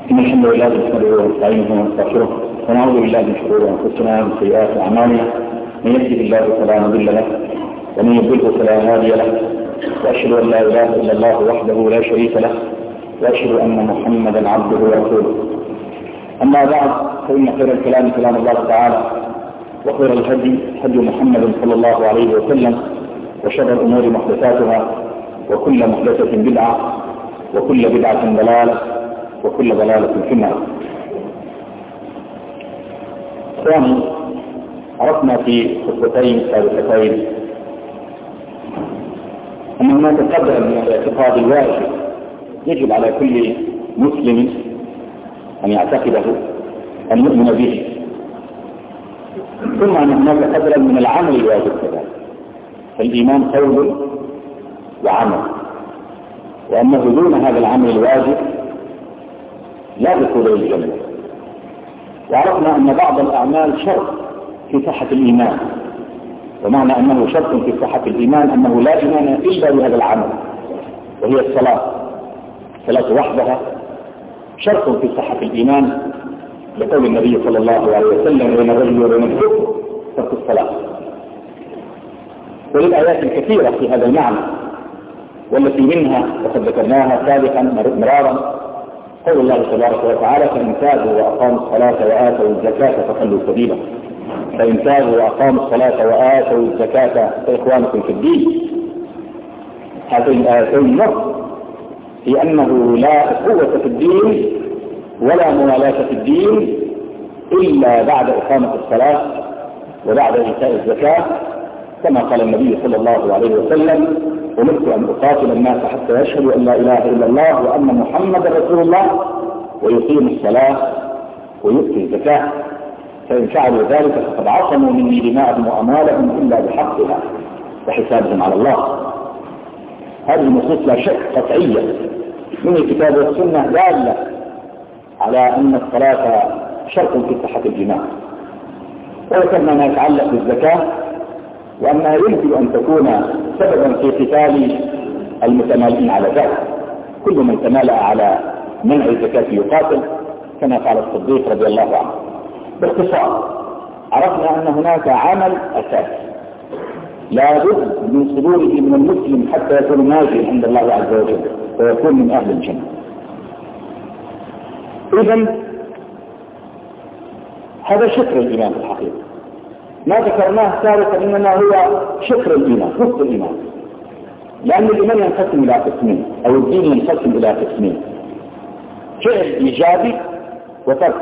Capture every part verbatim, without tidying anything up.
إن الحمد لله نحمده ونستعينه ونستغفره ونعوذ بالله من شرور أنفسنا ومن سيئات أعمالنا. من يهده الله فلا مضل له ومن يضلل فلا هادي له، وأشهد أن لا إله إلا الله وحده لا شريك له، وأشهد أن محمدا عبده ورسوله. أما بعد، فإن خير الكلام كلام الله تعالى، وخير الهدي هدي محمد صلى الله عليه وسلم، وشر الأمور محدثاتها، وكل محدثة بدعة، وكل بدعة ضلالة، وكل ضلالة في النار. ثاني، عرفنا في خطبتين سابقتين أن هناك قدر من الاعتقاد الواجب يجب على كل مسلم أن يعتقده، أن يؤمن به، ثم أن هناك قدرا من العمل الواجب كذلك. فالإيمان قول وعمل، وأنه دون هذا العمل الواجب لا دخول الجنة. وعرفنا أن بعض الأعمال شرط في صحة الإيمان، ومعنى أنه شرط في صحة الإيمان أنه لا إيمان إلا بهذا العمل، وهي الصلاة. الصلاة وحدها شرط في صحة الإيمان، لقول النبي صلى الله عليه وسلم: بين الرجل وبين الكفر ترك الصلاة. وللآيات الكثيرة في هذا المعنى، والتي منها وقد ذكرناها سابقا مرارا قول الله تبارك وتعالى: فإن تابوا وأقاموا الصلاة وآتوا الزكاة فخلوا سبيلا. فإن تابوا وأقاموا الصلاة وآتوا الزكاة فإخوانكم في الدين. هذين الآيتين نص في أنه لا قوة في الدين ولا موالاة في الدين إلا بعد إقامة الصلاة وبعد إيتاء الزكاة، كما قال النبي صلى الله عليه وسلم: أمرت أن أقاتل الناس حتى يشهدوا أن لا إله إلا الله وأن محمدا رسول الله ويقيموا الصلاة ويؤتوا الزكاة، فإن فعلوا ذلك فقد عصموا مني دماءهم وأموالهم إلا بحقها وحسابهم على الله. هذه النصوص لا شك قطعية من الكتاب والسنة دالة على أن الصلاة شرط في صحة الإيمان. وذكرنا ما يتعلق بالزكاة، وأنها يمكن أن تكون سببا في قتال المتمالئين على ذلك. كل من تمالأ على منع الزكاة يقاتل، كما قال الصديق رضي الله عنه. باختصار، عرفنا أن هناك عمل أساسي لا بد من صدوره من المسلم حتى يكون ناجيا عند الله عز وجل ويكون من أهل الجنة. إذن هذا شكر الإيمان في الحقيقة. ما ذكرناه سابقا إنما هو شكر الإيمان، نصف الإيمان، لأن الإيمان ينقسم إلى قسمين، أو الدين ينقسم إلى قسمين: فعل إيجابي وترك،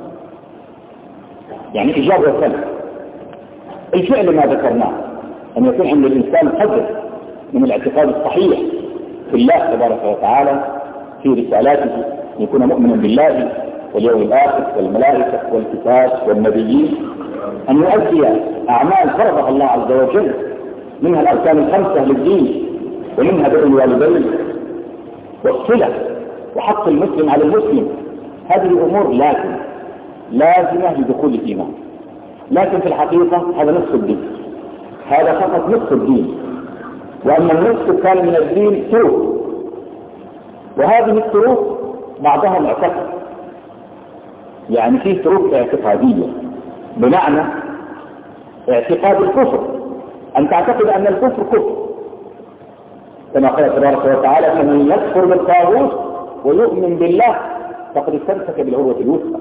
يعني إيجاب وسلب. الفعل ما ذكرناه أن يكون عند الإنسان قدر من الاعتقاد الصحيح في الله تبارك وتعالى، في رسالاته، يكون مؤمنا بالله واليوم الآخر والملائكة والكتاب والنبيين، أن يؤدي أعمال فرضها الله عز وجل، منها الأركان الخمسة للدين، ومنها بر الوالدين والصلة وحق المسلم على المسلم. هذه الأمور لازم لازمة لدخول الإيمان، لكن في الحقيقة هذا نصف الدين، هذا فقط نصف الدين. وأما النصف الثاني من الدين سلوك، وهذه السلوك بعضها معتقد، يعني فيه سلوك اعتقادية، بمعنى اعتقاد الكفر، أن تعتقد أن الكفر كفر، كما قال تبارك وتعالى: فمن يكفر بالطاغوت ويؤمن بالله فقد استمسك بالعروة الوثقى.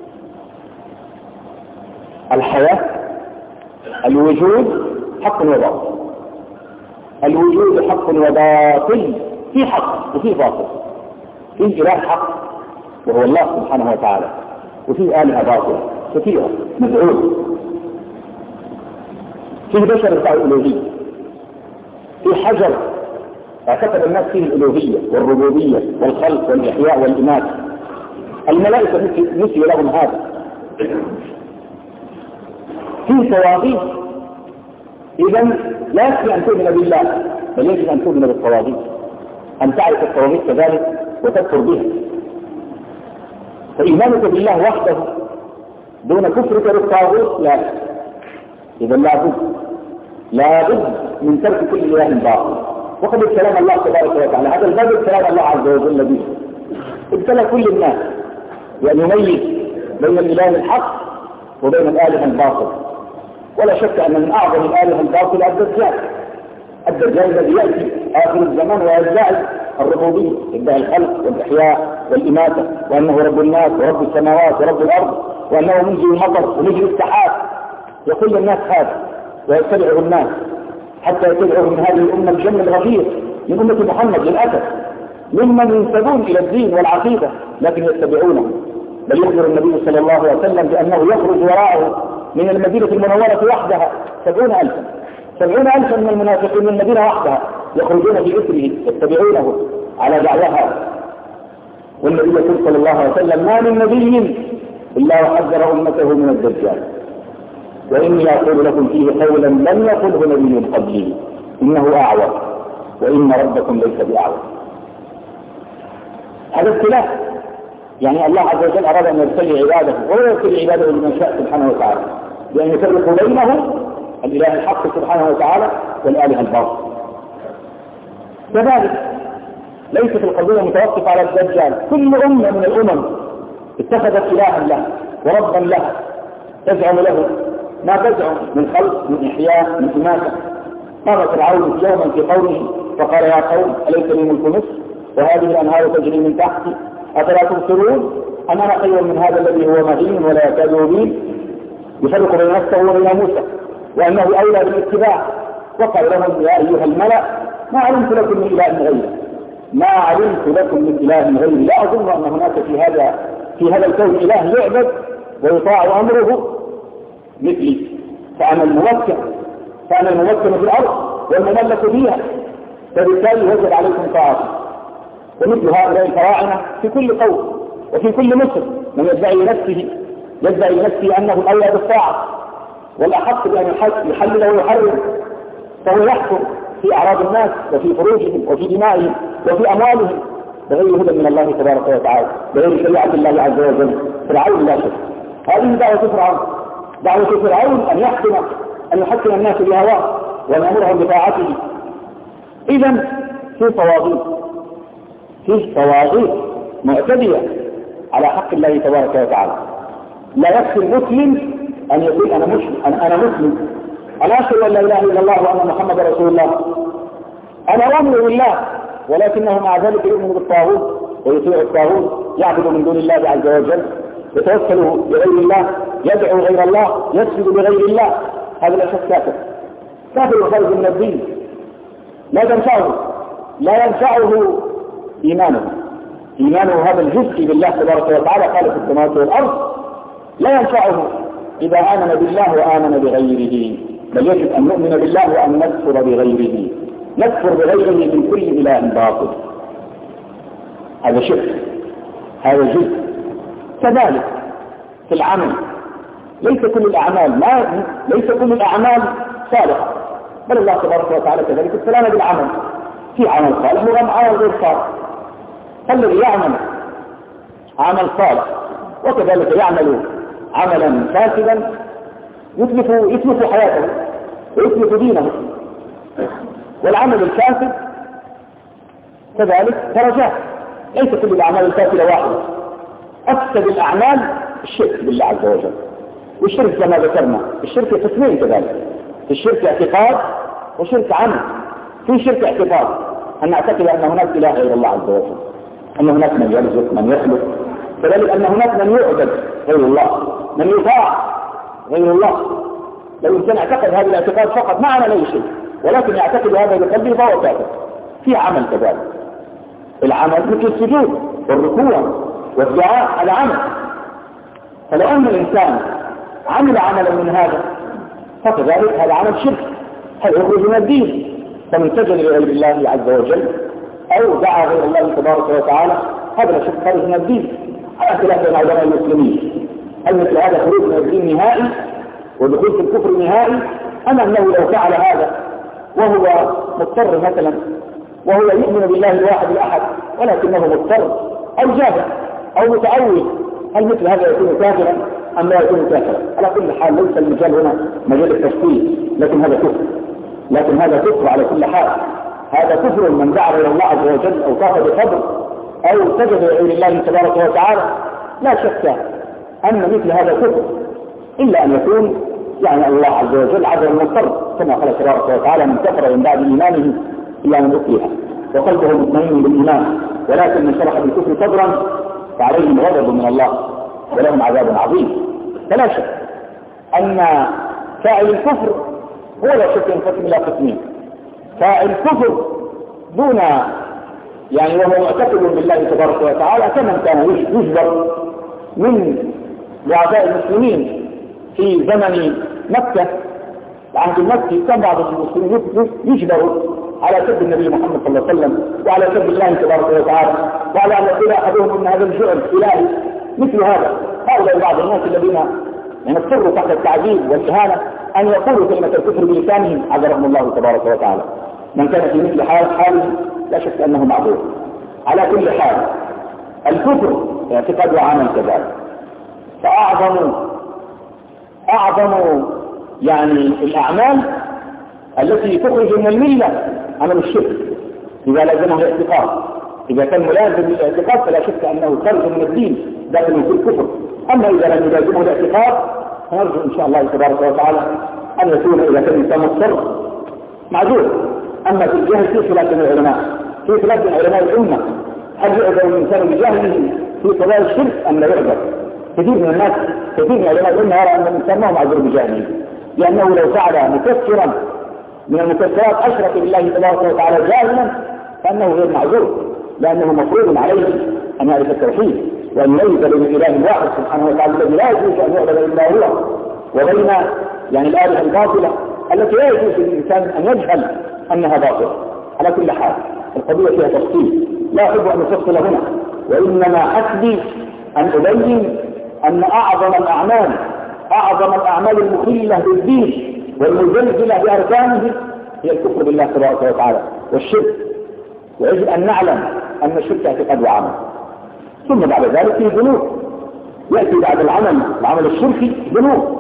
الحياة، الوجود حق وباطل، الوجود حق وباطل، في حق وفي باطل، في إله حق وهو الله سبحانه وتعالى، وفي آلهة باطل كثيرة مدعوة، في بشر يدعي الألوهية، في حجر اعتقد الناس فيه الألوهية والربوبية والخلق والإحياء والإماتة، الملائكة نسي لهم هذا، في طواغيت. إذن لا يكفي أن تؤمن بالله، بل يجب أن تؤمن بالطواغيت، أن تعرف الطواغيت كذلك وتكفر بها. فإيمانك بالله وحده دون كفرك بالطاغوت لا. إذا لابد لابد من ترك كل إله باطل. وقد كلام الله تبارك وتعالى، هذا الباب كلام الله عز وجل به، ابتلى كل الناس بأن يميز بين الإله الحق وبين الآلهة الباطل. ولا شك أن من أعظم الآلهة الباطل الدجال. الدجال الذي يأتي آخر الزمان ويدعي الربوبية، يدعي الخلق والإحياء والإماتة، وأنه رب الناس ورب السماوات ورب الأرض، وأنه منزل المطر ومجري السحاب. يقول للناس هذا ويتبعه الناس حتى يتبعه من هذه الأمة الجنة الغفير من أمة محمد للأسف، ممن ينسبون إلى الدين والعقيدة لكن يتبعونه. بل يخبر النبي صلى الله عليه وسلم بأنه يخرج وراءه من المدينة المنورة وحدها سبعون ألفا سبعون ألفا من المنافقين من المدينة وحدها يخرجون بإثره يتبعونه على دعوها. والنبي صلى الله عليه وسلم ما من نبي إلا وحذر أمته من الدجال، وإني أقول لكم فيه قولا لم يقله نبي قبلي إنه أعور وإن ربكم ليس بأعور. هذا ابتلاء، يعني الله عز وجل أراد أن يبتلي عباده ولا يبتلي عباده لمن شاء سبحانه وتعالى، بأن يفرق بينه الإله الحق سبحانه وتعالى والآلهة الباطل. كذلك ليست القضية متوقفة على الدجال، كل أمة من الأمم اتخذت إلها له وربا له تزعم له ما تزعم من خلق من إحياء من إماتة. قام فرعون يوما في قومه فقال يا قوم أليس لي ملك مصر وهذه الأنهار تجري من تحتي أفلا تبصرون أم أنا خير من هذا الذي هو مهين ولا يكاد يبين. يفرق بين نفسه وبين موسى وأنه أولى بالاتباع. وقال لهم يا أيها الملأ ما علمت لكم من إله غيري ما علمت لكم من إله غيري لا أظن أن هناك في هذا في هذا الكون إله يعبد ويطاع أمره مثلي، فأنا الممكن فأنا الممكن في الأرض والمملك فيها، فبالتالي وجب عليكم طاعتي. ومثل هؤلاء الفراعنة في كل قوم وفي كل مصر من يدعي نفسه يدعي نفسه أنه الأولى بالطاعة والأحق بأن يحلل ويحرم، فهو يحكم في أعراض الناس وفي فروجهم وفي دمائهم وفي أموالهم بغير هدى من الله تبارك وتعالى، بغير شريعة الله عز وجل. فرعون لا شك هذه دعوة فرعون، دعوة فرعون أن يحكم أن يحكم الناس بهواه وأن يأمرهم بطاعته. إذن في طواغيت في طواغيت معتدية على حق الله تبارك وتعالى. لا يكفي المسلم أن يقول أنا مسلم أنا مسلم أنا أشهد أن لا إله إلا الله وأن محمد رسول الله أنا أؤمن بالله، ولكنه مع ذلك يؤمن بالطاغوت ويطيع الطاغوت، يعبد من دون الله عز وجل، يتوكل بغير الله، يدعو غير الله، يسجد بغير الله. هذا لا شك كافر كافر وخارج من الدين. لا ينفعه لا ينفعه إيمانه إيمانه هذا الجزء بالله تبارك وتعالى خالق السماوات والأرض لا ينفعه إذا آمن بالله وآمن بغيره، بل يجب أن نؤمن بالله وأن نكفر بغيره نكفر بغيره من كل إله باطل. هذا شرك، هذا جزء. كذلك في العمل ليس كل الأعمال ما ليس كل الأعمال صالحة، بل الله تبارك وتعالى كذلك ابتلانا بالعمل، في عمل صالح وعمل غير صالح. فالذي يعمل عمل صالح وكذلك يعمل عملا فاسدا يتلف يتلف حياته ويتلف دينه. والعمل الفاسد كذلك درجات، ليس كل الأعمال الفاسدة واحدة. أفسد الأعمال الشرك بالله عز وجل، والشرك كما ذكرنا الشرك قسمين كذلك، الشرك اعتقاد وشرك عمل. في شرك اعتقاد أن نعتقد أن هناك إله غير الله عز وجل، أن هناك من يرزق من يخلق، كذلك أن هناك من يعبد غير الله، من يطاع غير الله. لو كان اعتقد هذا الاعتقاد فقط ما عمل أي شيء، ولكن يعتقد هذا بقلبه فهو كافر. في عمل كذلك، العمل مثل السجود والركوع والدعاء على عمل. فلو أن الإنسان عمل عملا من هذا فكذلك هذا عمل شرك، هل يخرج من الدين. فمن سجد لغير الله عز وجل أو دعا غير الله تبارك وتعالى هذا لا شك خارج من الدين، على خلاف بين علماء المسلمين. هل مثل هذا خروج من الدين نهائي ودخول في الكفر نهائي، أم أنه لو فعل هذا وهو مضطر مثلا وهو يؤمن بالله الواحد الأحد ولكنه مضطر أو جاهل أو متعود، هل مثل هذا يكون كافرا أم لا يكون كافرا؟ على كل حال ليس المجال هنا مجال التفصيل، لكن هذا كفر لكن هذا كفر على كل حال. هذا كفر من دعا إلى الله عز وجل أو طاف بقبر أو سجد لغير الله تبارك وتعالى لا شك أن مثل هذا كفر، إلا أن يكون يعني الله عز وجل عذر المضطر، كما قال تبارك وتعالى: من كفر من بعد إيمانه إلا من أكره وقلبه مطمئن بالإيمان، ولكن من شرح بالكفر صدرا فعليهم غضب من الله ولهم عذاب عظيم. فلا شك أن فاعل الكفر هو لا شك ينقسم إلى قسمين: فاعل الكفر دون يعني وهو معتقد بالله تبارك وتعالى كمن كان يجبر من ضعفاء المسلمين في زمن مكة العهد المكي، كان بعض المسلمين يجبروا على سب النبي محمد صلى الله عليه وسلم وعلى سب الله تبارك وتعالى، وعلى ان يقول احدهم ان هذا الجعل الهي مثل هذا. هؤلاء بعض الناس الذين يعني اضطروا تحت التعذيب والاهانه ان يقولوا كلمه الكفر بلسانهم عذرهم الله تبارك وتعالى. من كان في مثل حال حاله لا شك انه معذور. على كل حال الكفر اعتقاد وعمل كذلك، فاعظم اعظم يعني الاعمال التي تخرج من المله عمل الشرك اذا لازمه الاعتقاد. اذا كان ملازم للاعتقاد فلا شك انه خرج من الدين داخل في الكفر. اما اذا لم يلازمه الاعتقاد فنرجو ان شاء الله تبارك وتعالى ان يكون اذا كان الانسان مضطر معذور. اما في الجهل في خلاف بين العلماء، في خلاف بين علماء الامه، هل يعذر الانسان بجهله في قضايا الشرك ام لا يعذر؟ كثير من الناس كثير من علماء الامه يرى ان الانسان ما هو معذور بجهله، لانه لو فعل مكفرا من المكفرات اشرك بالله تبارك وتعالى جاهلا فانه غير معذور، لانه مفروض عليه ان يعرف التوحيد وان يميز بين الاله الواحد سبحانه وتعالى الذي لا يجوز ان يعبد الا هو، وبين يعني الالهه الباطله التي لا يجوز للانسان ان يجهل انها باطله. على كل حال القضيه فيها تفصيل لا احب ان افصل هنا، وانما حسبي ان ابين ان اعظم الاعمال اعظم الاعمال المخله بالدين والمزلزله باركانه هي الكفر بالله تبارك وتعالى والشرك. ويجب ان نعلم ان الشرك اعتقاد وعمل، ثم بعد ذلك في ذنوب ياتي بعد العمل العمل الشركي ذنوب.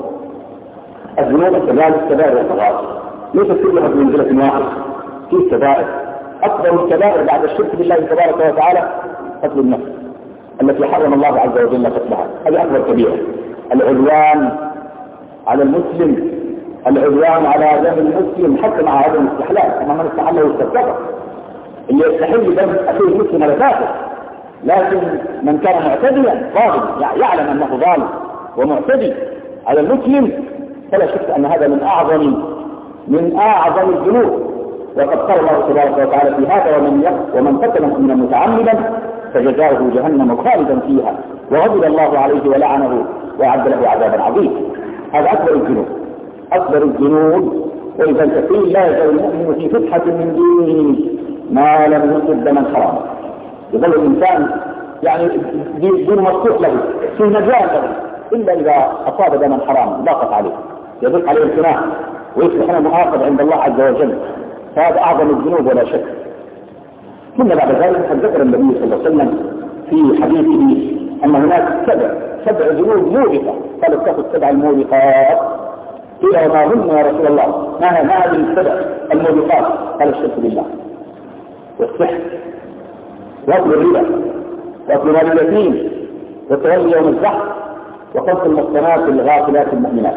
الذنوب كذلك الكبائر والصغائر ليست كلها بمنزله واحده. في الكبائر اكبر الكبائر بعد الشرك بالله تبارك وتعالى قتل النفس التي حرم الله عز وجل قتلها، هذه اكبر كبيره. العدوان على المسلم، العدوان على دم المسلم حتى مع عدم الاستحلال، اما من استحله واستكبر. اللي يستحل دم اخيه المسلم هذا كافر، لكن من كان معتديا ظالم يعلم انه ظالم ومعتدي على المسلم فلا شك ان هذا من اعظم من اعظم الذنوب. وقد قال الله تبارك وتعالى في هذا: ومن ومن قتل مؤمنا متعمدا فجزاؤه جهنم خالدا فيها وغضب الله عليه ولعنه واعد له عذابا عظيما. هذا اكبر الذنوب اكبر الذنوب. واذا الكثير لا يزال المؤمن في فتحه من دينه ما لم يصب دما حراما. يظل الانسان يعني دين مفتوح له في مجال له الا اذا اصاب دما حراما ضاقت عليه يضيق عليه الامتناع ويصبح هنا مؤاخذ عند الله عز وجل. فهذا اعظم الذنوب ولا شك. ثم بعد ذلك قد ذكر النبي صلى الله عليه وسلم في حديثه ان هناك سبع سبع ذنوب موبقه، قال اتقوا السبع الموبقات. قيل وما هن يا رسول الله؟ ما هذه السبع الموبقات؟ قال الشرك بالله والسحر واكل الربا واكل مال اليتيم وتولي يوم الزحف وقتل المحصنات الغافلات المؤمنات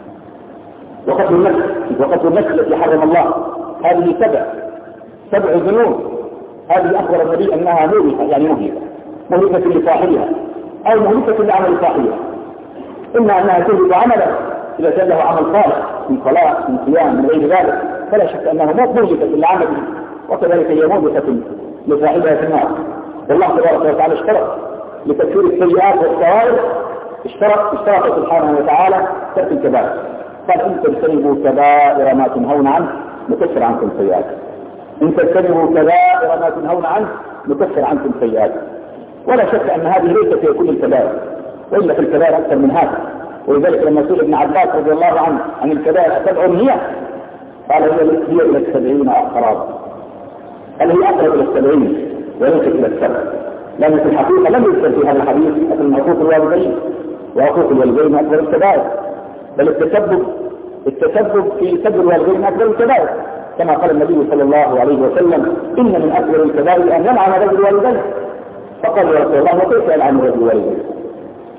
وقتل النفس وقتل النفس التي حرم الله. هذه سبع سبع ذنوب. هذه اخبر النبي انها مهلكه، يعني مهلكه مهلكه لصاحبها او مهلكه لعمل صاحبها. اما انها تهلك عمله اذا كان له عمل صالح من صلاه من صيام من غير ذلك فلا شك انها مهلكه لعمله، وكذلك هي مهلكه لصاحبها في النار. والله تبارك وتعالى اشترط لتكفير السيئات والصوائب اشترط اشترط سبحانه وتعالى ترك الكبائر. قال ان تجتنبوا كبائر ما تنهون عنه نكفر عنكم سيئاتكم. ان تجتنبوا كبائر ما تنهون عنه نكفر عنكم سيئاتكم. ولا شك ان هذه ليست في كل الكبائر، والا في الكبائر اكثر من هذا. ولذلك لما سئل ابن عباس رضي الله عنه عن الكبائر سبع هي، قال هي هي الى السبعين اقرب. قال هي اقرب الى السبعين وليست الى السبع، لان في الحقيقه لم يذكر في هذا الحديث مثل حقوق الوالدين وحقوق الوالدين اكبر الكبائر، بل التسبب التسبب في سب الوالدين اكبر الكبائر، كما قال النبي صلى الله عليه وسلم: ان من اكبر الكبائر ان يلعن رجل والديه. فقال يا رسول الله وكيف يلعن رجل والديه؟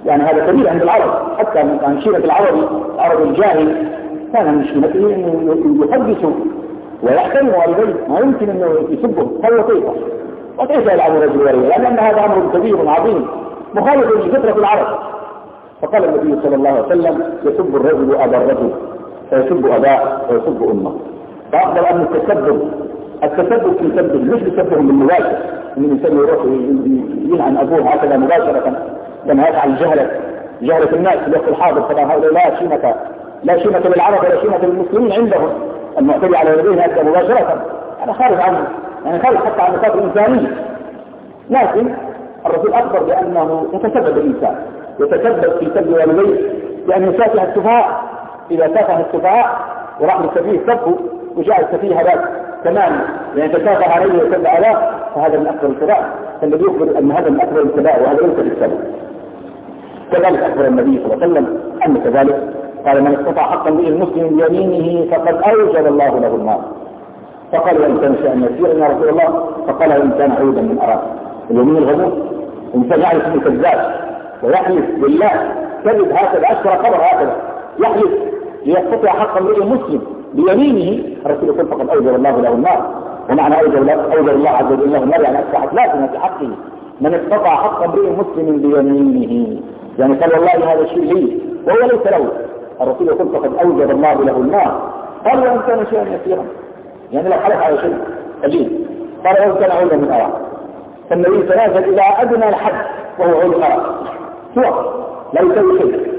يعني هذا كبير عند العرب، حتى عن شيرة العربي العرب الجاهل كان من شيمته انه يحدث ويحترم والديه، ما يمكن انه يسبه هو كيف وكيف يلعب رجل والديه، لان هذا امر كبير عظيم مخالف لفطرة العرب. فقال النبي صلى الله عليه وسلم يسب الرجل ابا الرجل فيسب اباه ويسب امه. فافضل ان التسبب التسبب في سبه مش بسبهم بالمباشر، ان الانسان يروح يلعن ابوه هكذا مباشره كما يفعل الجهله جهله الناس في الوقت الحاضر. طبعا هؤلاء لا شيمه لا شيمه للعرب ولا شيمه للمسلمين عندهم، المعتدي على يديه هكذا مباشره هذا خارج عنه، يعني خارج حتى عن نطاق الانسانيه. لكن الرسول اخبر بانه يتسبب الانسان يتسبب في سب والديه لان يسافه السفهاء، اذا سافه السفهاء وراح للسفيه سبه وجاء السفيه هذاك كمان يعني تسافه عليه وسب عليه، فهذا من اكبر الكبائر. فالذي يخبر ان هذا من اكبر الكبائر وهذا ليس بالسبب. كذلك اخبر النبي صلى الله عليه وسلم ان كذلك قال من استطاع حقا به المسلم بيمينه فقد اوجب الله له النار. فقال وان كان شيئا يسيرا يا رسول الله؟ فقال وان كان عودا من اراد. اليمين الغموض الانسان يعرف انه كذاب ويحلف بالله كذب هكذا اشهر خبر هكذا يحلف ليستطيع حقا به المسلم بيمينه، الرسول يقول فقد اوجب الله له النار. ومعنى اوجب اوجب الله عز وجل له النار يعني اصبحت لازمه في حقه. من استطاع حقا به مسلم بيمينه يعني قال والله هذا الشيء لي وهو ليس له، الرسول يقول فقد اوجب الله له النار. قال وان كان شيئا يسيرا يعني لو حلف على شيء قليل، قال وان كان عودا من اراد. فالنبي تنازل الى ادنى الحد وهو عود الاراد سوى لا يسوي شيء.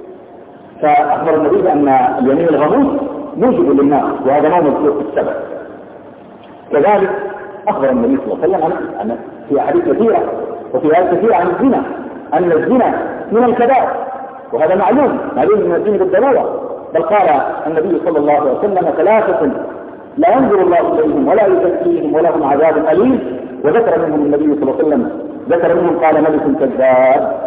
فاخبر النبي بان اليمين الغموس موجب للناس وهذا ما مذكور في السبب. كذلك اخبر النبي صلى الله عليه وسلم عن في احاديث كثيره وفي ايات كثيره عن الزنا ان الزنا من الكبائر، وهذا معلوم معلوم من الدين بالضروره. بل قال النبي صلى الله عليه وسلم ثلاثه لا ينظر الله اليهم ولا يزكيهم ولهم عذاب اليم، وذكر منهم النبي صلى الله عليه وسلم ذكر منهم قال ملك كذاب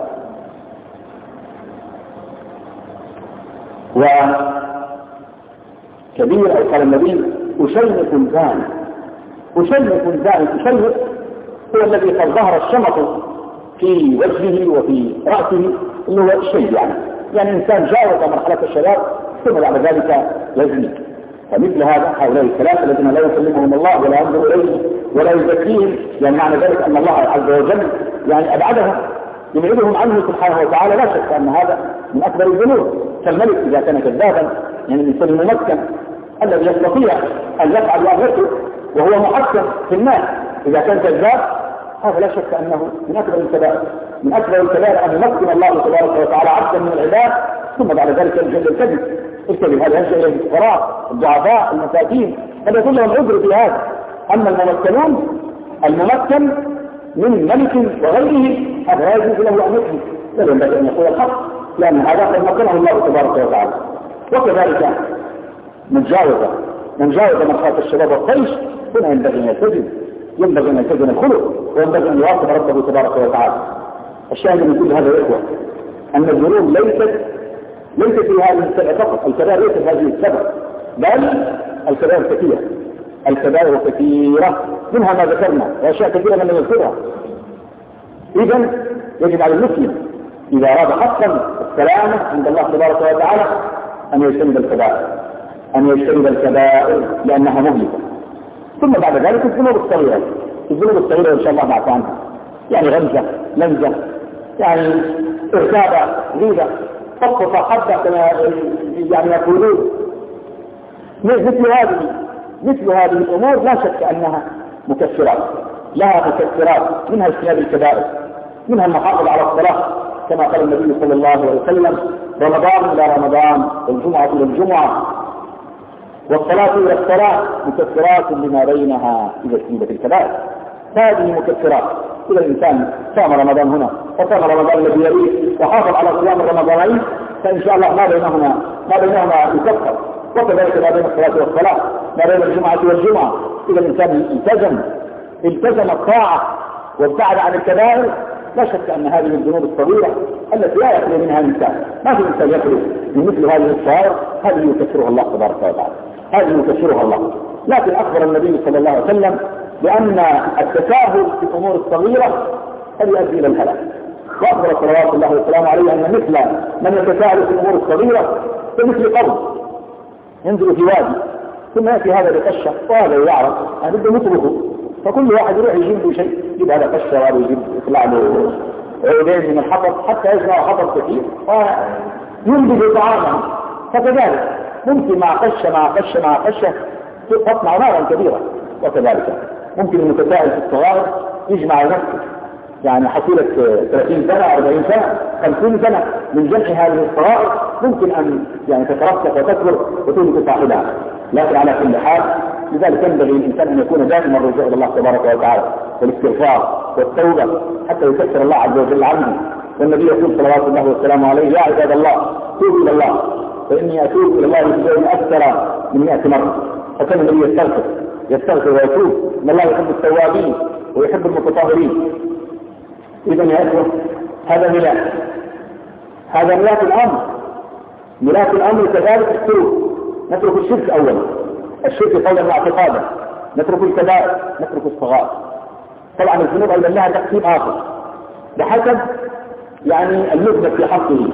وكبير. أو قال النبي أشيمك زاني. أشيمك زاني أشيمك هو الذي قد ظهر الشمط في وجهه وفي رأسه اللي هو الشيء يعني يعني إنسان جاوز مرحلة الشباب ثم بعد ذلك يزني. فمثل هذا هؤلاء الثلاثة الذين لا يكلمهم الله ولا ينظر إليه ولا يزكيهم يعني معنى ذلك أن الله عز وجل يعني أبعدهم يبعدهم عنه سبحانه وتعالى. لا شك أن هذا من أكبر الذنوب. كالملك إذا كان كذابا يعني الإنسان الممكن الذي يستطيع أن يفعل وأمرته وهو محكم في الناس إذا كان كذاب، هذا لا شك أنه من أكبر الكبائر من أكبر الكبائر أن يمكن الله تبارك وتعالى عبدا من العباد ثم بعد ذلك يلجأ الكذب. الكذب هذا يلجأ إلى الفقراء الضعفاء المساكين هذا يكون لهم عذر في هذا. أما الممكنون الممكن من ملك وغيره هذا لا يجوز له أن يكذب بل ينبغي أن يقول الحق لأن هذا قد مكنه الله تبارك وتعالى. وكذلك من جاوز من جاوز مرحلة الشباب والطيش هنا ينبغي أن يلتزم ينبغي أن يلتزم الخلق وينبغي أن يواصل ربه تبارك وتعالى. الشاهد من كل هذا يا إخوة أن الذنوب ليست ليست في هذه السبع فقط، الكبائر ليست هذه السبع بل الكبائر كثيرة الكبائر كثيرة منها ما ذكرنا وأشياء كثيرة من يذكرها. إذن يجب على المسلم إذا أراد حقا السلامة عند الله تبارك وتعالى أن يجتنب الكبائر أن يجتنب الكبائر لأنها مهلكة. ثم بعد ذلك الذنوب الصغيرة الذنوب الصغيرة إن شاء الله بعد عنها يعني غمزة لمزة يعني ارتابة غيبة فقط حتى كما يعني يقولون مثل هذه مثل هذه الأمور لا شك أنها مكسرات لها مكسرات منها اجتناب الكبائر منها المحافظة على الصلاة كما قال النبي صلى الله عليه وسلم رمضان إلى رمضان والجمعة إلى الجمعة والصلاة إلى الصلاة مكسرات لما بينها إذا اجتنبت الكبائر. هذه مكسرات إذا الإنسان صام رمضان هنا وصام رمضان الذي يليه وحافظ على صيام الرمضانين فإن شاء الله ما بينهما ما بينهما يكفر. وكذلك ما بين الصلاة والصلاة ما بين الجمعة والجمعة إذا الإنسان التزم التزم الطاعة وابتعد عن الكبائر لا شك أن هذه الذنوب الصغيرة التي لا يخلو منها الإنسان ما في إنسان يخلو من مثل هذه الصغائر هذه يكسرها الله تبارك وتعالى هذه يكسرها الله. لكن أخبر النبي صلى الله عليه وسلم بأن التساهل في الأمور الصغيرة قد يؤدي إلى الهلاك وأخبر صلوات الله وسلامه عليه أن مثل من يتساءل في الأمور الصغيرة كمثل قوم ينزل في وادي ثم يأتي هذا بقشة وهذا يعرف أن بده يطبخه، فكل واحد يروح يجيب له شيء، يجيب هذا قشة وهذا يجيب يطلع له عودين من الحطب حتى يجمع حطب كثير وينبذ طعاما. فكذلك ممكن مع قشة مع قشة مع قشة تصنع نارا كبيرة، وكذلك ممكن المتساءل في الصغائر يجمع نفسه، يعني حصيلة ثلاثين سنة أربعين سنة خمسين سنة من جمع هذه الصغائر ممكن أن يعني تترسخ وتكبر وتنتج صاحبها. لكن على كل حال لذلك ينبغي الإنسان أن يكون دائما الرجوع إلى الله تبارك وتعالى والاستغفار والتوبة حتى يكفر الله عز وجل عنه. والنبي يقول صلوات الله وسلامه عليه: يا عباد الله توبوا إلى الله فإني أتوب إلى الله في اليوم أكثر من مئة مرة. فكان النبي يستغفر يستغفر ويتوب، إن الله يحب التوابين ويحب المتطهرين. إذن يا أخوة هذا ملاك، هذا ملاك الأمر. ملاك الأمر كذلك السلوك، نترك الشرك أولا، الشرك قولا واعتقادا، نترك الكبائر، نترك الصغائر. طبعا الذنوب أيضا لها تقسيم آخر بحسب يعني المذنب في حقه،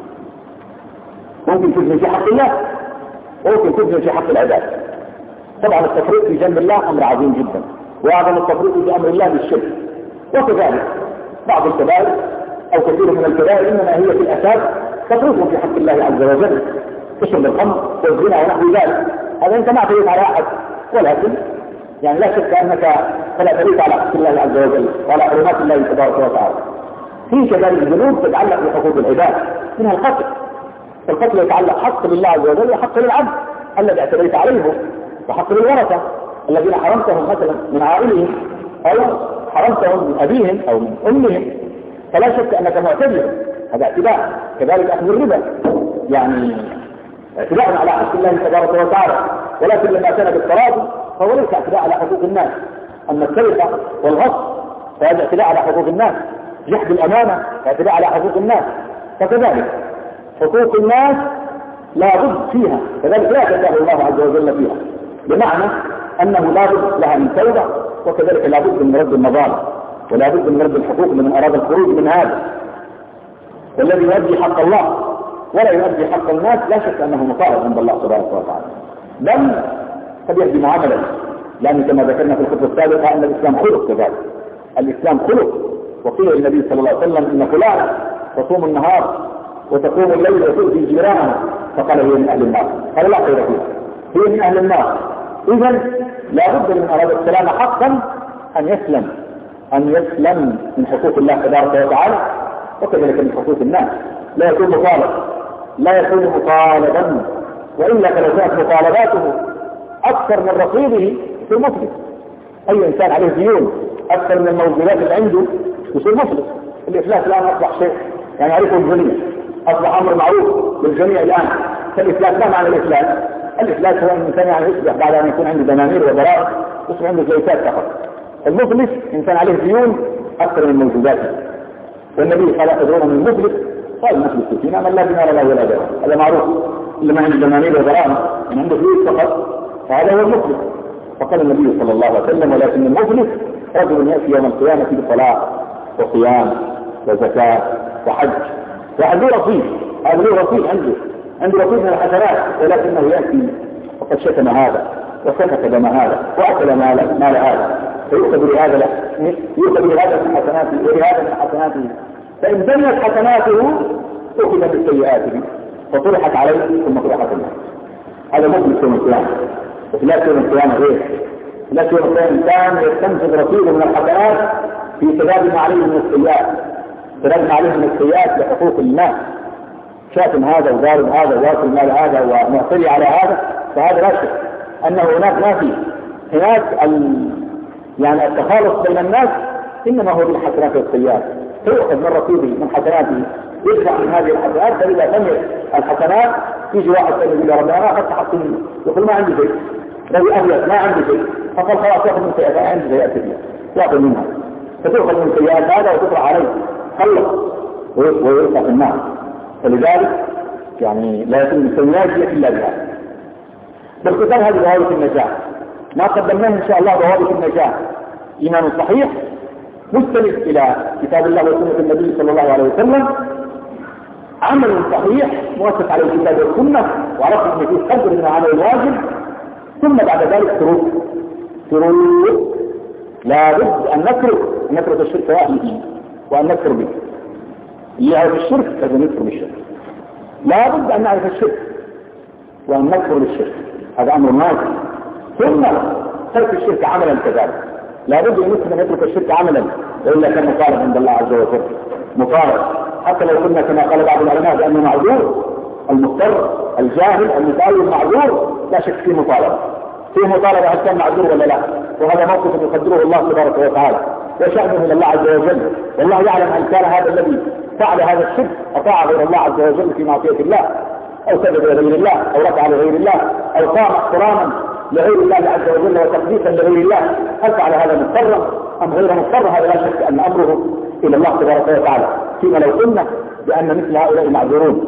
ممكن تذنب في حق الله وممكن تذنب في حق العباد. طبعا التفريط في جنب الله أمر عظيم جدا، وأعظم التفريط في أمر الله بالشرك. وكذلك بعض الكبائر أو كثير من الكبائر إنما هي في الأساس تفريط في حق الله عز وجل، تشرب الخمر والزنا ونحو ذلك. هذا أنت ما اعتديت على أحد، ولكن يعني لا شك أنك فلا تريد على حق الله عز وجل وعلى حرمات الله تبارك وتعالى. في كذلك ذنوب تتعلق بحقوق العباد، منها القتل. القتل يتعلق حق لله عز وجل وحق للعبد الذي اعتديت عليه، وحق للورثة الذين حرمتهم مثلا من عائلهم أو حرمتهم من أبيهم أو من أمهم، فلا شك أنك معتدي، هذا اعتداء. كذلك أخذ الربا يعني اعتداء على حق الله تبارك وتعالى، ولكن لما كان بالتراضي فهو ليس اعتداء على حقوق الناس. أما السرقة والغصب فهذا اعتداء على حقوق الناس، جحد الأمانة اعتداء على حقوق الناس. فكذلك حقوق الناس لا بد فيها، كذلك لا يتساهل الله عز وجل فيها، بمعنى أنه لا بد لها من توبة، وكذلك لا بد من رد المظالم ولا بد من رد الحقوق لمن أراد الخروج من هذا. والذي يؤدي حق الله ولا يؤدي حق الناس لا شك أنه مطالب عند الله تبارك وتعالى، بل قد يؤدي معاملة، لأن كما ذكرنا في الخطبة السابقة أن الإسلام خلق كذلك. الإسلام خلق، وقيل للنبي صلى الله عليه وسلم إن فلان تصوم النهار وتقوم الليل وتؤذي جيرانها، فقال هي من أهل النار. قال لا خير فيها، هي من أهل النار. إذن لا بد من أراد السلام حقا أن يسلم أن يسلم من حقوق الله تبارك وتعالى، وكذلك من حقوق الناس. لا يكون مطالب لا يكون مطالبا، وإلا فلو كانت مطالباته أكثر من رصيده يصير مفلس. أي إنسان عليه ديون أكثر من الموجودات اللي عنده يصير مفلس. الإفلاس الآن أصبح شيء يعني يعرفه الجميع، أصبح أمر معروف للجميع الآن. فالإفلاس ما معنى الإفلاس؟ الإفلاس هو أن الإنسان يعني يصبح بعد أن يكون عنده دنانير وضرائب يصبح عنده زيتات فقط. المفلس إنسان عليه ديون أكثر من موجوداته. والنبي قال تدرون من المفلس؟ قال المفلس فينا من لا دينار له ولا درهم. هذا معروف، اللي ما عنده دنانير وضرائب من عنده فلوس فقط فهذا هو المفلس. فقال النبي صلى الله عليه وسلم ولكن المفلس رجل يأتي يوم القيامة بصلاة وصيام وزكاة وحج، وعنده رصيد، هذا له رصيد عنده عنده رصيد من الحسنات، ولكنه يأتي وقد شتم هذا وسفك دم هذا وأكل مال مال هذا، فيؤخذ لهذا يؤخذ لهذا من حسناته ولهذا من حسناته، فإن بنيت حسناته أخذ من سيئاته فطرحت عليه ثم طرحت الناس. هذا مفلس يوم القيامة. وفي يوم القيامة غير لا يوم القيامة إنسان يستنفذ رصيده من الحسنات في سداد ما عليه من السيئات، سداد ما عليه من السيئات لحقوق الناس، شاتم هذا وضارب هذا وواكل مال هذا ومعتدي على هذا، فهذا لا شك أنه هناك ما في هناك ال... يعني التخالص بين الناس إنما هو بالحسنات والسيئات، فيؤخذ من رصيده من حسناته يدفع من هذه الحسنات، فإذا بنيت الحسنات يجي واحد ثاني يقول ربنا أنا أخذت حق مني، يقول ما عندي شيء، ربي أبيض ما عندي شيء، فقال خلاص يأخذ من سيئات، عندي سيئات كثيرة يأخذ منها، فتأخذ من سيئات هذا وتطلع عليه خلص ويلقى في النار. فلذلك يعني لا يكون السيئات إلا بها. باختصار هذه ضوابط النجاة، ما قدمناه إن شاء الله ضوابط النجاة: إيمان صحيح مستند إلى كتاب الله وسنة النبي صلى الله عليه وسلم، عمل صحيح مؤسس على الكتاب والسنة وعرفنا أن فيه قدر من العمل الواجب، ثم بعد ذلك شروط شروط لابد أن نترك أن نترك الشرك وأهله وأن نكفر به. اللي يعرف الشرك لازم يكفر بالشرك، لابد أن نعرف الشرك وأن نكفر بالشرك، هذا أمر نازل. ثم ترك الشرك عملا كذلك، لابد أن يمكن أن يترك الشرك عملا، وإلا كان مطالب عند الله عز وجل، مطالب حتى لو كنا كما قال بعض العلماء بأنه معذور، المضطر الجاهل المتأول معذور، لا شك فيه مطالبة، فيه مطالبة هل كان معذور ولا لا، وهذا موقف يقدره الله تبارك وتعالى وشأنه من الله عز وجل. والله يعلم هل كان هذا الذي فعل هذا الشرك أطاع غير الله عز وجل في معصية الله، أو سجد لغير الله، أو ركع لغير الله، أو قام احتراما لغير الله عز وجل وتقديسا لغير الله، هل فعل هذا مضطرا أم غير مضطر؟ هذا لا شك أن أمره إلى الله تبارك وتعالى، فيما لو قلنا بأن مثل هؤلاء معذورون.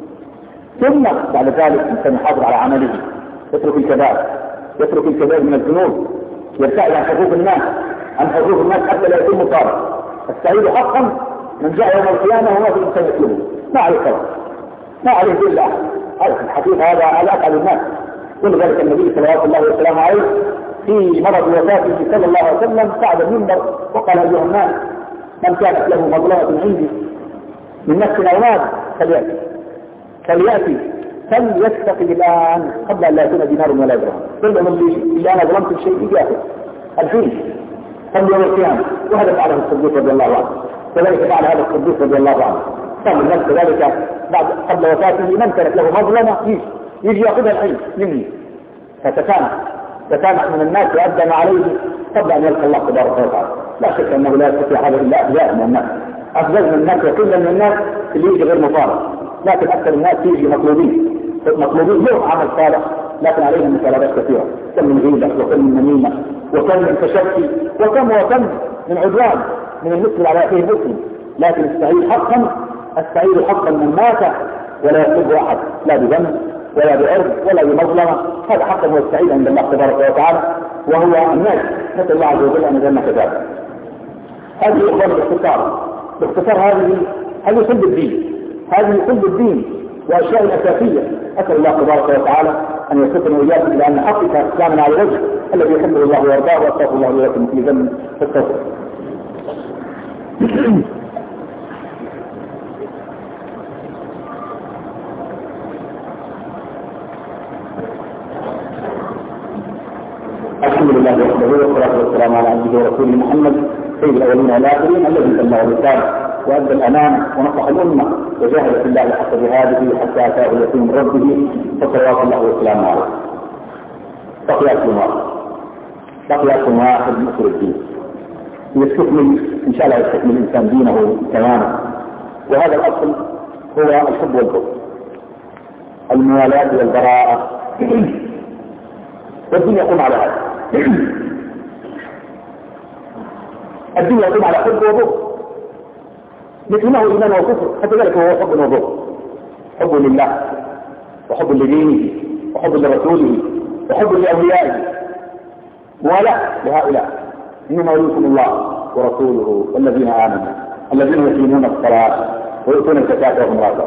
ثم بعد ذلك الإنسان يحافظ على عمله، يترك الكبائر، يترك الكبائر من الذنوب، يبتعد عن حقوق الناس عن حقوق الناس حتى لا يكون مطالب. السعيد حقا من جاء يوم القيامة وما في الإنسان يطلبه، ما عليه كلام، ما عليه إلا هذا الحقيقة، هذا هذا أفعل الناس. ولذلك النبي صلى الله عليه وسلم عليه في مرض وفاته صلى الله عليه وسلم صعد المنبر وقال أيها الناس من كانت له مظلمة عندي من نفس أو مال فليأتي فليأتي فليستقي الآن قبل أن لا يكون دينار ولا درهم. كل من اللي, اللي أنا ظلمت الشيء يجي يأخذ الحين قبل يوم القيامة. وهذا فعله الصديق رضي الله عنه، كذلك فعل هذا الصديق رضي الله عنه. قال الناس كذلك بعد قبل وفاته من كانت له مظلمة يجي يجي يأخذها الحين مني، فتسامح تسامح من الناس وأدى ما عليه قبل أن يلقى الله تبارك وتعالى. لا شك أنه لا يستطيع هذا إلا أفزاز من الناس، أفزاز من الناس وكل من الناس اللي يجي غير مطالب، لكن أكثر الناس يجي مطلوبين مطلوبين لهم عمل صالح لكن عليهم مطالبات كثيرة، كم من غيبة وكم من نميمة وكم من تشكي وكم وكم من عدوان من المسلم على أخيه المسلم. لكن السعيد حقا السعيد حقا من مات ولا يطلبه أحد، لا بذنب ولا بعرض ولا بمظلمة، هذا حقا هو السعيد عند الله تبارك وتعالى وهو الناس. نسأل الله عز وجل أن يجعلنا كذلك. هذه إخوان باختصار باختصار هذه هذه صلب الدين، هذه صلب الدين وأشياء أساسية. أسأل الله تبارك وتعالى أن يوفقنا وإياكم إلى أن نحقق إسلامنا على الوجه الذي يحبه الله ويرضاه، وأستغفر الله وإياكم في ذنب فاستغفر. الحمد لله وحده والصلاة والسلام على عبده ورسوله محمد سيد الأولين والآخرين الذي بلغ الرسالة وأدى الأمانة ونصح الأمة وجاهد في الله حق جهاده حتى أتاه اليقين من ربه فصلوات الله وسلامه عليه. بقياتكم واحد بقياتكم واحد من أصول الدين يستكمل إن شاء الله يستكمل الإنسان دينه تماما، وهذا الأصل هو الحب والبغض، الموالاة والبراءة، والدين يقوم على هذا. الدين يقوم على حب وبغض مثله إيمان وكفر، حتى ذلك هو حب وبغض، حب لله وحب لدينه وحب لرسوله وحب لأوليائه، ولا لهؤلاء إنما وليكم الله ورسوله والذين آمنوا الذين يقيمون الصلاة ويؤتون الزكاة وهم راضون.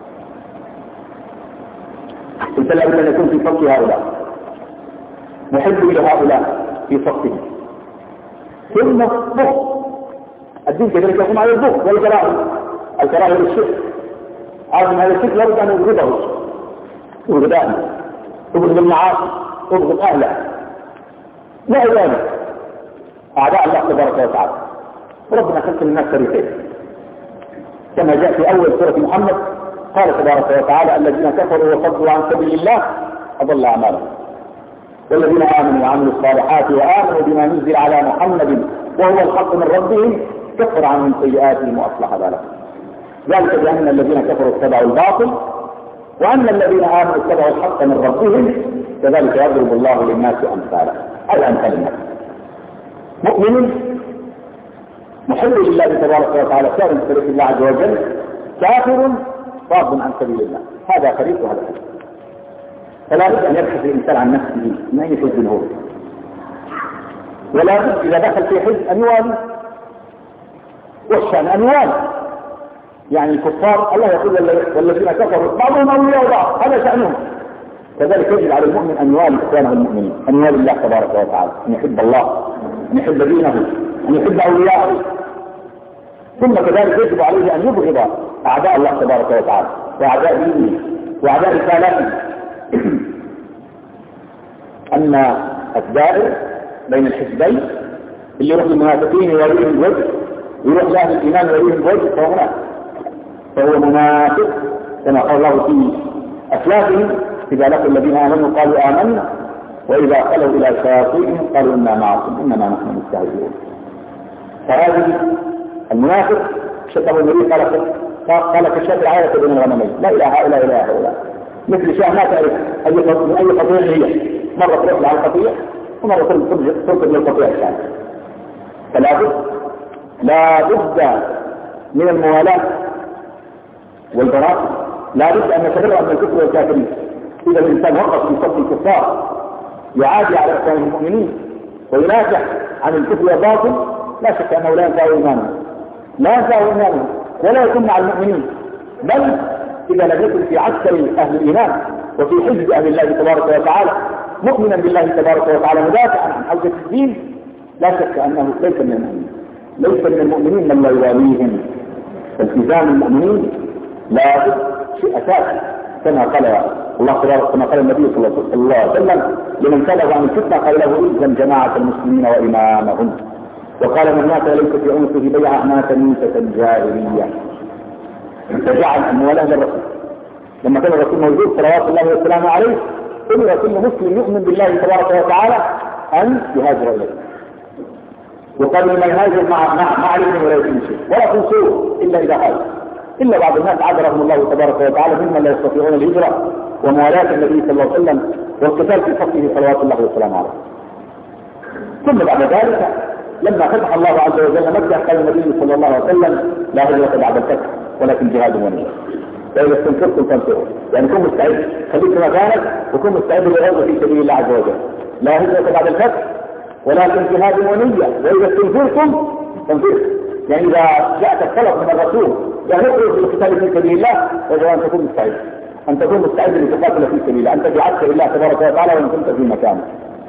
قلت لابد أن يكون في صف هؤلاء، نحب لهؤلاء في صفهم، ثم بغض. الدين كذلك يقوم على البغض والكراهية، الكراهية للشرك، عارف هذا الشرك لابد أن يبغضه، يبغض أهله، يبغض المعاصي، يبغض أهله، لا ذلك أعداء الله تبارك وتعالى. وربنا خلق الناس فريقين كما جاء في أول سورة محمد، قال تبارك وتعالى الذين كفروا وصدوا عن سبيل الله أضل أعمالهم والذين آمنوا وعملوا الصالحات وآمنوا بما نزل على محمد وهو الحق من ربهم كفر عنهم سيئاتهم وأصلح بالهم. ذلك بأن الذين كفروا اتبعوا الباطل وأن الذين آمنوا اتبعوا الحق من ربهم كذلك يضرب الله للناس أمثاله. هذا أمثال الناس. مؤمن محب لله تبارك وتعالى سائر من طريق الله عز وجل، كافر صاد عن سبيل الله، هذا فريق وهذا فريق. فلا بد أن يبحث الإنسان عن نفسه من أي حزب هو، ولا بد إذا دخل في حزب أن يوالي والشأن أنوال، يعني الكفار الله يقول والذين كفروا بعضهم أولياء بعض، هذا شأنهم. كذلك يجب على المؤمن أن يوالي إخوانه المؤمنين، أن يوالي الله تبارك وتعالى، أن يحب الله، أن يحب دينه، أن يحب أولياءه. ثم كذلك يجب عليه أن يبغض أعداء الله تبارك وتعالى وأعداء دينه وأعداء رسالته. أن الدائر بين الحزبين اللي يروح للمنافقين يوريهم الوجه ويروح لأهل الإيمان يوريهم الوجه فهو منافق، فهو منافق كما قال الله في أسلافهم إذا لقوا الذين آمنوا قالوا آمنا وإذا خلوا إلى شياطينهم قالوا إنا معكم إنما نحن مستهزئون. فهذه المنافق شبه النبي قال قال كشاب العادة بين الغنمين، لا إلى هؤلاء إلى هؤلاء، مثل شاه ما تعرف أي من أي قضية هي، مرة ترد على القضية ومرة ترد من القضية الثانية. فلا بد لا بد من الموالاة والبراءة، لا بد أن نتبرأ من الكفر والكافرين. إذا الإنسان وقف في صف الكفار يعادي على إخوان المؤمنين وينافع عن الكفر والباطل، لا شك أنه لا ينفع إيمانه، لا ينفع إيمانه ولا يكون مع المؤمنين، بل إذا لم يكن في عسكر أهل الإيمان وفي حزب أهل الله تبارك وتعالى مؤمنا بالله تبارك وتعالى مدافعا عن حوزة الدين، لا شك أنه ليس من المؤمنين، ليس من المؤمنين من لا يواليهم. فالتزام المؤمنين لا بد شيء أساسي، كما قال الله تبارك كما قال النبي صلى الله عليه وسلم لمن سأله عن الفتنة قال له إلزم جماعة المسلمين وإمامهم، وقال من مات ليس في عنقه بيعة مات ميتة جاهلية. فجعل الموالاه للرسول لما كان الرسول موجود صلوات الله وسلامه عليه امر كل مسلم يؤمن بالله تبارك وتعالى ان يهاجر اليه، وقال لمن يهاجر مع مع علم ولا يتم شيء ولا تنصره الا اذا هاجر، الا بعض الناس عذرهم الله تبارك وتعالى ممن لا يستطيعون الهجره وموالاه النبي صلى الله عليه وسلم والقتال في صفه صلوات الله وسلامه عليه. ثم بعد ذلك لما فتح الله عز وجل مكة قال النبي صلى الله عليه وسلم لا هجرة بعد الفتح ولكن جهاد ونية. فإذا استنفرتم فانفروا، يعني كن مستعد، خليك مكانك وكن مستعد للغزو في سبيل الله عز وجل. لا هجرة بعد الفتح ولكن جهاد ونية، وإذا استنفرتم فانفروا، يعني إذا جاءك الطلب من الرسول يعني اخرج للقتال في سبيل الله يجب أن تكون مستعد، أن تكون مستعد لتقاتل في سبيل الله، أن تجعلك لله تبارك وتعالى وإن كنت في مكانك.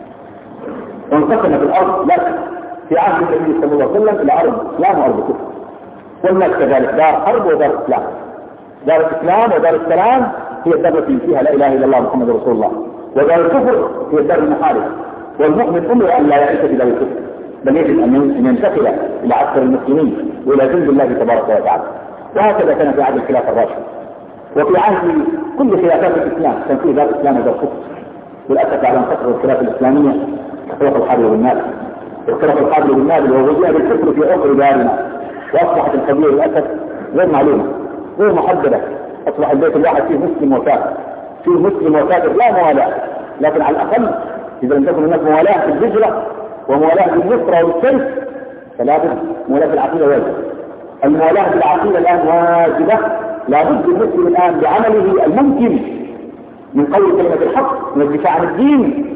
وانقسم في الأرض لكن في عهد النبي صلى الله عليه وسلم إلى أرض إسلام وأرض كفر، والناس كذلك دار حرب ودار إسلام. دار الإسلام ودار السلام هي الدار التي فيها لا إله إلا الله محمد رسول الله، ودار الكفر هي الدار المحارب. والمؤمن أمر أن لا يعيش في دار الكفر، بل يجب أن ينتقل إلى عسكر المسلمين وإلى جند الله تبارك وتعالى. وهكذا كان في عهد الخلافة الراشدة، وفي عهد كل خلافات الإسلام كان فيه دار إسلام ودار كفر. وللأسف على فترة الخلافة الإسلامية اختلف الحرب والنار، اختلف الحرب والنار ووجد الكفر في عقر دارنا، وأصبحت القضية للأسف غير معلومة غير محددة. أصبح البيت الواحد فيه مسلم وكافر، فيه مسلم وكافر لا موالاه، لكن على الأقل إذا لم تكن هناك موالاه في الهجرة وموالاه بالنصرة والسيف فلا بد موالاه العقيدة واجبة. الموالاه بالعقيدة الآن واجبة، لا بد المسلم الآن بعمله الممكن من قول كلمة الحق من الدفاع عن الدين،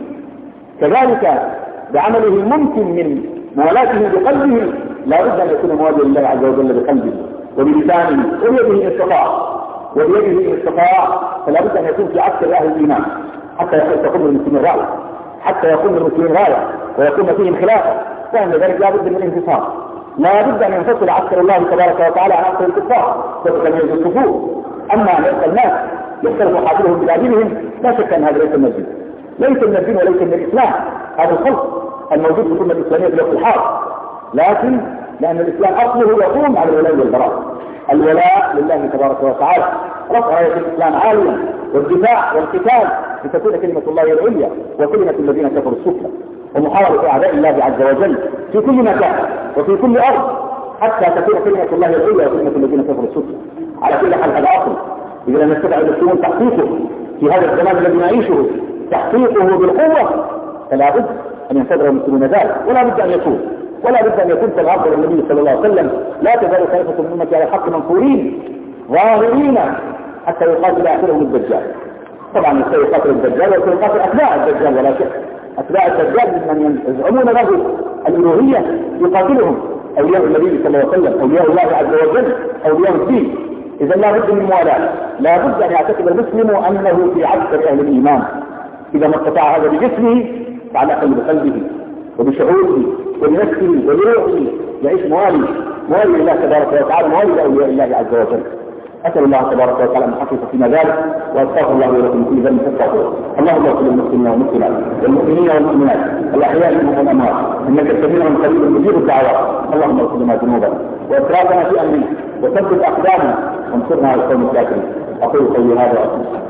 كذلك بعمله الممكن من موالاته بقلبه، لا بد أن يكون مواليا لله عز وجل بقلبه وبلسانه وبيده إن استطاع، وبيده إن استطاع، فلا بد أن يكون في عسكر أهل الإيمان حتى يكون المسلمين راية، حتى يكون المسلمين راية ويكون فيهم خلافة. فإن ذلك لا بد من الانتصار، لا بد أن ينفصل عسكر الله تبارك وتعالى عن عسكر الكفار وتتميز الصفوف. أما أن يبقى الناس يختلف حاضرهم بلادينهم لا شك أن هذا ليس من الدين، ليس من الدين وليس من الإسلام. هذا الخلق الموجود في الأمة الإسلامية في الوقت الحاضر، لكن لأن الإسلام أصله يقوم على الولاء والبراء. الولاء لله تبارك وتعالى، رفع راية الإسلام عاليا، والدفاع والقتال لتكون كلمة الله العليا وكلمة الذين كفروا السفلى، ومحاربة أعداء الله عز وجل في كل مكان وفي كل أرض حتى تكون كلمة الله العليا وكلمة الذين كفروا السفلى. على كل حال هذا أصل إذا لم يستطع المسلمون تحقيقه في هذا الزمان الذي نعيشه، تحقيقه بالقوة، فلا بد أن ينتظر المسلمون ذلك، ولا بد أن يكون ولا بد أن يكون كما أخبر النبي صلى الله عليه وسلم لا تزال طائفة من أمتي على الحق منصورين ظاهرين حتى يقاتل آخرهم الدجال. طبعا سيقاتل الدجال وسيقاتل أتباع الدجال ولا شك، أتباع الدجال ممن يزعمون له الألوهية يقاتلهم أولياء النبي صلى الله عليه وسلم، أولياء الله عز وجل، أولياء الدين. إذا لا بد من موالاه، لا بد أن يعتقد المسلم أنه في عسكر أهل الإيمان. إذا ما استطاع هذا بجسمه فعلى الأقل بقلبه وبشعوره وبنفسه وبروحه يعيش موالي موالي لله تبارك وتعالى، موالي لأولياء الله عز وجل. أسأل الله تبارك وتعالى أن يحقق فينا ذلك، وأستغفر الله ولكم كل ذنب فاستغفروه. اللهم اغفر للمسلمين والمسلمات والمؤمنين والمؤمنات الأحياء منهم والأموات، إنك سميع قريب مجيب الدعوات. اللهم اغفر لنا ذنوبنا وإسرافنا في أمرنا وثبت أقدامنا وانصرنا على القوم الكافرين. أقول قولي هذا وأقول